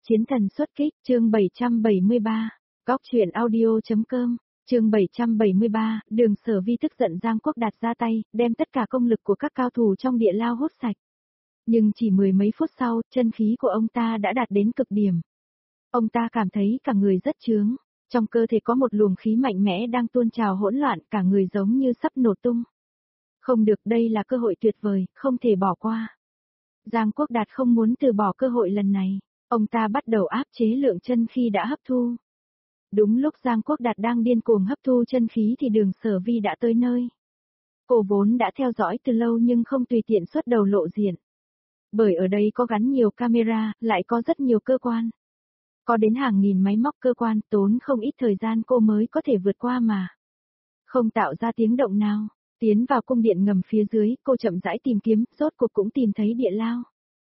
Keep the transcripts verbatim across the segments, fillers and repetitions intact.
Chiến thần xuất kích, chương bảy trăm bảy mươi ba, góc truyện audio.com, chương bảy trăm bảy mươi ba, Đường Sở Vi tức giận Giang Quốc Đạt ra tay, đem tất cả công lực của các cao thủ trong địa lao hút sạch. Nhưng chỉ mười mấy phút sau, chân khí của ông ta đã đạt đến cực điểm. Ông ta cảm thấy cả người rất chướng, trong cơ thể có một luồng khí mạnh mẽ đang tuôn trào hỗn loạn, cả người giống như sắp nổ tung. Không được, đây là cơ hội tuyệt vời, không thể bỏ qua. Giang Quốc Đạt không muốn từ bỏ cơ hội lần này. Ông ta bắt đầu áp chế lượng chân khí đã hấp thu. Đúng lúc Giang Quốc Đạt đang điên cuồng hấp thu chân khí thì Đường Sở Vi đã tới nơi. Cô vốn đã theo dõi từ lâu nhưng không tùy tiện xuất đầu lộ diện. Bởi ở đây có gắn nhiều camera, lại có rất nhiều cơ quan. Có đến hàng nghìn máy móc cơ quan, tốn không ít thời gian cô mới có thể vượt qua mà. Không tạo ra tiếng động nào, tiến vào cung điện ngầm phía dưới, cô chậm rãi tìm kiếm, rốt cuộc cũng tìm thấy địa lao.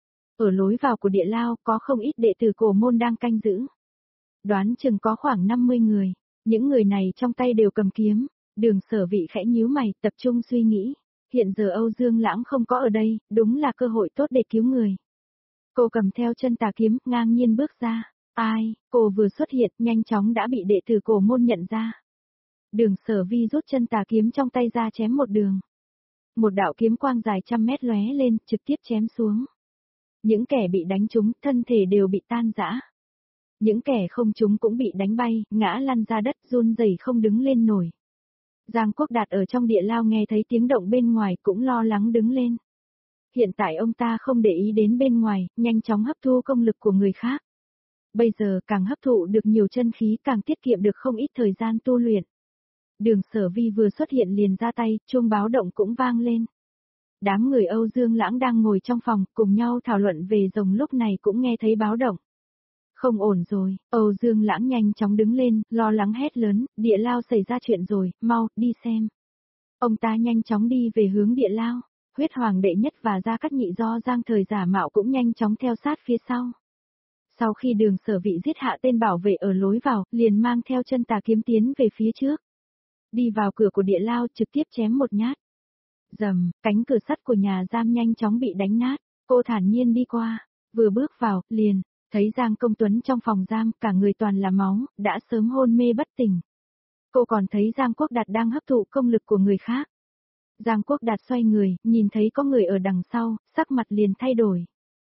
Ở lối vào của địa lao có không ít đệ tử cổ môn đang canh giữ. Đoán chừng có khoảng năm mươi người, những người này trong tay đều cầm kiếm. Đường Sở Vi khẽ nhíu mày, tập trung suy nghĩ. Hiện giờ Âu Dương Lãng không có ở đây, đúng là cơ hội tốt để cứu người. Cô cầm theo chân tà kiếm, ngang nhiên bước ra. Ai, cô vừa xuất hiện, nhanh chóng đã bị đệ tử cổ môn nhận ra. Đường Sở Vi rút chân tà kiếm trong tay ra chém một đường. Một đạo kiếm quang dài trăm mét lóe lên, trực tiếp chém xuống. Những kẻ bị đánh trúng, thân thể đều bị tan rã. Những kẻ không trúng cũng bị đánh bay, ngã lăn ra đất, run rẩy không đứng lên nổi. Giang Quốc Đạt ở trong địa lao nghe thấy tiếng động bên ngoài cũng lo lắng đứng lên. Hiện tại ông ta không để ý đến bên ngoài, nhanh chóng hấp thu công lực của người khác. Bây giờ càng hấp thụ được nhiều chân khí càng tiết kiệm được không ít thời gian tu luyện. Đường Sở Vi vừa xuất hiện liền ra tay, chuông báo động cũng vang lên. Đám người Âu Dương Lãng đang ngồi trong phòng, cùng nhau thảo luận về rồng lúc này cũng nghe thấy báo động. Không ổn rồi, Âu Dương Lãng nhanh chóng đứng lên, lo lắng hét lớn, địa lao xảy ra chuyện rồi, mau, đi xem. Ông ta nhanh chóng đi về hướng địa lao, Huyết Hoàng đệ nhất và Gia Cát Nhị do Giang Thời giả mạo cũng nhanh chóng theo sát phía sau. Sau khi Đường Sở Vi giết hạ tên bảo vệ ở lối vào, liền mang theo chân tà kiếm tiến về phía trước. Đi vào cửa của địa lao trực tiếp chém một nhát. Rầm, cánh cửa sắt của nhà giam nhanh chóng bị đánh nát, cô thản nhiên đi qua, vừa bước vào, liền, thấy Giang Công Tuấn trong phòng giam, cả người toàn là máu, đã sớm hôn mê bất tỉnh. Cô còn thấy Giang Quốc Đạt đang hấp thụ công lực của người khác. Giang Quốc Đạt xoay người, nhìn thấy có người ở đằng sau, sắc mặt liền thay đổi.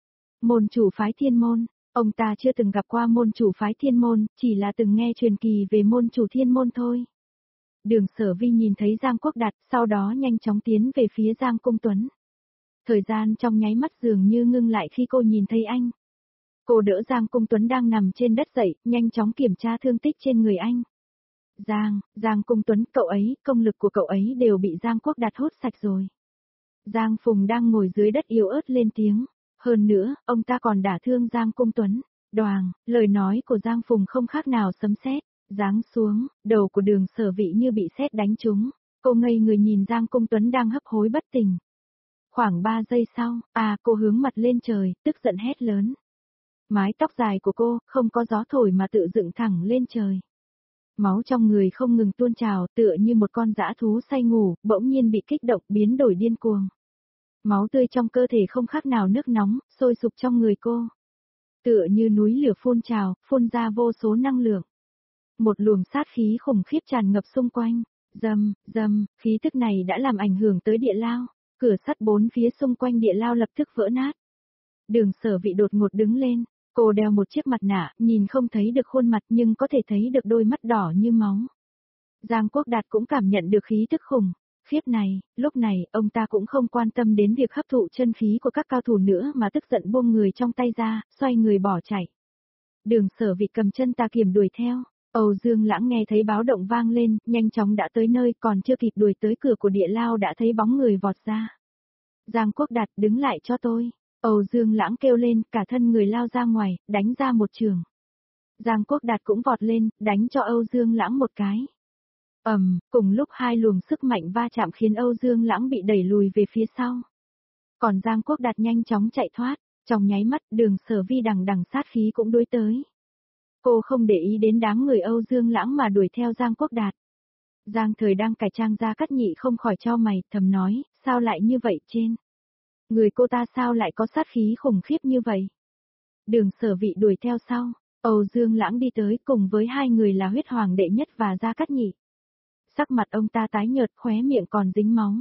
Môn chủ phái Thiên Môn, ông ta chưa từng gặp qua môn chủ phái Thiên Môn, chỉ là từng nghe truyền kỳ về môn chủ Thiên Môn thôi. Đường Sở Vi nhìn thấy Giang Quốc Đạt, sau đó nhanh chóng tiến về phía Giang Công Tuấn. Thời gian trong nháy mắt dường như ngưng lại khi cô nhìn thấy anh. Cô đỡ Giang Công Tuấn đang nằm trên đất dậy, nhanh chóng kiểm tra thương tích trên người anh. Giang, Giang Công Tuấn, cậu ấy, công lực của cậu ấy đều bị Giang Quốc Đạt hút sạch rồi. Giang Phùng đang ngồi dưới đất yếu ớt lên tiếng. Hơn nữa, ông ta còn đả thương Giang Công Tuấn. Đoàng, lời nói của Giang Phùng không khác nào sấm sét. Giáng xuống, đầu của Đường Sở Vi như bị sét đánh trúng. Cô ngây người nhìn Giang Công Tuấn đang hấp hối bất tỉnh. Khoảng ba giây sau, à cô hướng mặt lên trời, tức giận hét lớn. Mái tóc dài của cô, không có gió thổi mà tự dựng thẳng lên trời. Máu trong người không ngừng tuôn trào, tựa như một con dã thú say ngủ, bỗng nhiên bị kích động biến đổi điên cuồng. Máu tươi trong cơ thể không khác nào nước nóng, sôi sục trong người cô. Tựa như núi lửa phun trào, phun ra vô số năng lượng. Một luồng sát khí khủng khiếp tràn ngập xung quanh, rầm, rầm, khí tức này đã làm ảnh hưởng tới địa lao, cửa sắt bốn phía xung quanh địa lao lập tức vỡ nát. Đường Sở Vi đột ngột đứng lên, cô đeo một chiếc mặt nạ, nhìn không thấy được khuôn mặt nhưng có thể thấy được đôi mắt đỏ như máu. Giang Quốc Đạt cũng cảm nhận được khí tức khủng khiếp này, lúc này ông ta cũng không quan tâm đến việc hấp thụ chân khí của các cao thủ nữa mà tức giận buông người trong tay ra, xoay người bỏ chạy. Đường Sở Vi cầm chân tà kiếm đuổi theo. Âu Dương Lãng nghe thấy báo động vang lên, nhanh chóng đã tới nơi, còn chưa kịp đuổi tới cửa của địa lao đã thấy bóng người vọt ra. Giang Quốc Đạt, đứng lại cho tôi. Âu Dương Lãng kêu lên, cả thân người lao ra ngoài, đánh ra một trường. Giang Quốc Đạt cũng vọt lên, đánh cho Âu Dương Lãng một cái. Ầm, um, cùng lúc hai luồng sức mạnh va chạm khiến Âu Dương Lãng bị đẩy lùi về phía sau. Còn Giang Quốc Đạt nhanh chóng chạy thoát, trong nháy mắt Đường Sở Vi đằng đằng sát khí cũng đối tới. Cô không để ý đến đám người Âu Dương Lãng mà đuổi theo Giang Quốc Đạt. Giang Thời đang cải trang Gia Cát Nhị không khỏi chau mày, thầm nói, sao lại như vậy trên? Người cô ta sao lại có sát khí khủng khiếp như vậy? Đường Sở Vị đuổi theo sau, Âu Dương Lãng đi tới cùng với hai người là Huyết Hoàng đệ nhất và Gia Cát Nhị. Sắc mặt ông ta tái nhợt, khóe miệng còn dính máu.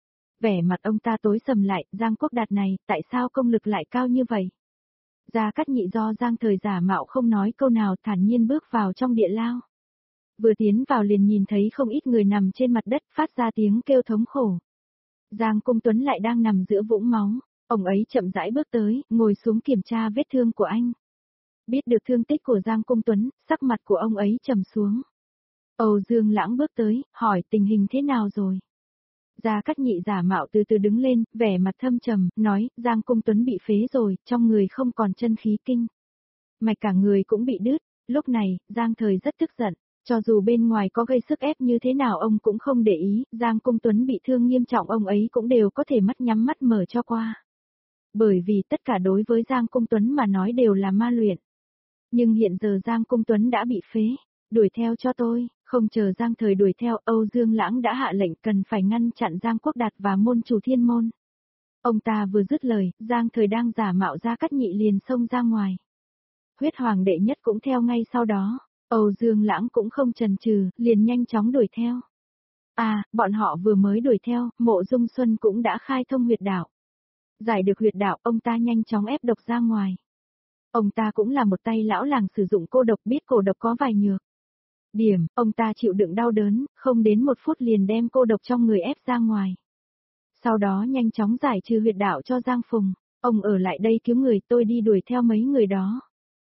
Vẻ mặt ông ta tối sầm lại, Giang Quốc Đạt này, tại sao công lực lại cao như vậy? Gia Cát Nhị do Giang Thời giả mạo không nói câu nào, thản nhiên bước vào trong địa lao. Vừa tiến vào liền nhìn thấy không ít người nằm trên mặt đất, phát ra tiếng kêu thống khổ. Giang Cung Tuấn lại đang nằm giữa vũng máu, ông ấy chậm rãi bước tới, ngồi xuống kiểm tra vết thương của anh. Biết được thương tích của Giang Cung Tuấn, sắc mặt của ông ấy trầm xuống. Âu Dương Lãng bước tới, hỏi tình hình thế nào rồi? Gia Cát Nhị giả mạo từ từ đứng lên, vẻ mặt thâm trầm, nói, Giang Cung Tuấn bị phế rồi, trong người không còn chân khí kinh. Mạch cả người cũng bị đứt, lúc này, Giang Thời rất tức giận, cho dù bên ngoài có gây sức ép như thế nào ông cũng không để ý, Giang Cung Tuấn bị thương nghiêm trọng ông ấy cũng đều có thể mắt nhắm mắt mở cho qua. Bởi vì tất cả đối với Giang Cung Tuấn mà nói đều là ma luyện. Nhưng hiện giờ Giang Cung Tuấn đã bị phế, đuổi theo cho tôi, không chờ Giang Thời đuổi theo, Âu Dương Lãng đã hạ lệnh cần phải ngăn chặn Giang Quốc Đạt và môn chủ Thiên Môn. Ông ta vừa dứt lời, Giang Thời đang giả mạo Gia Cát Nhị liền xông ra ngoài. Huyết Hoàng đệ nhất cũng theo ngay sau đó, Âu Dương Lãng cũng không chần chừ, liền nhanh chóng đuổi theo. À, bọn họ vừa mới đuổi theo, Mộ Dung Xuân cũng đã khai thông huyệt đạo. Giải được huyệt đạo, ông ta nhanh chóng ép độc ra ngoài. Ông ta cũng là một tay lão làng sử dụng cô độc, biết cổ độc có vài nhược điểm, ông ta chịu đựng đau đớn, không đến một phút liền đem cô độc trong người ép ra ngoài. Sau đó nhanh chóng giải trừ huyệt đạo cho Giang Phùng, ông ở lại đây cứu người, tôi đi đuổi theo mấy người đó.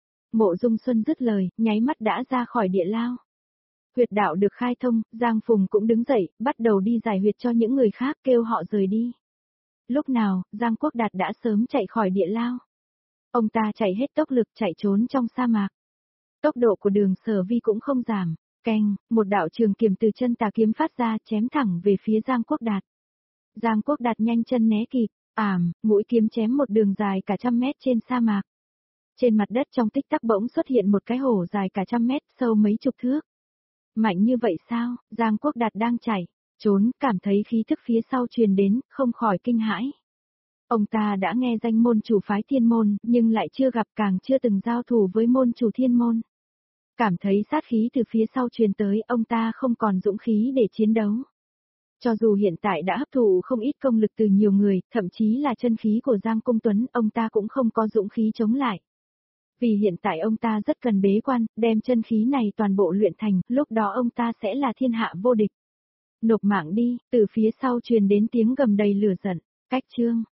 Mộ Dung Xuân dứt lời, nháy mắt đã ra khỏi địa lao. Huyệt đạo được khai thông, Giang Phùng cũng đứng dậy, bắt đầu đi giải huyệt cho những người khác, kêu họ rời đi. Lúc nào, Giang Quốc Đạt đã sớm chạy khỏi địa lao. Ông ta chạy hết tốc lực chạy trốn trong sa mạc. Tốc độ của Đường Sở Vi cũng không giảm, keng, một đạo trường kiếm từ chân tà kiếm phát ra chém thẳng về phía Giang Quốc Đạt. Giang Quốc Đạt nhanh chân né kịp, ảm, mũi kiếm chém một đường dài cả trăm mét trên sa mạc. Trên mặt đất trong tích tắc bỗng xuất hiện một cái hổ dài cả trăm mét, sâu mấy chục thước. Mạnh như vậy sao? Giang Quốc Đạt đang chạy, trốn, cảm thấy khí thức phía sau truyền đến, không khỏi kinh hãi. Ông ta đã nghe danh môn chủ phái Thiên Môn, nhưng lại chưa gặp, càng chưa từng giao thủ với môn chủ Thiên Môn. Cảm thấy sát khí từ phía sau truyền tới, ông ta không còn dũng khí để chiến đấu. Cho dù hiện tại đã hấp thụ không ít công lực từ nhiều người, thậm chí là chân khí của Giang Cung Tuấn, ông ta cũng không có dũng khí chống lại. Vì hiện tại ông ta rất cần bế quan, đem chân khí này toàn bộ luyện thành, lúc đó ông ta sẽ là thiên hạ vô địch. Nộp mạng đi, từ phía sau truyền đến tiếng gầm đầy lửa giận, cách chương.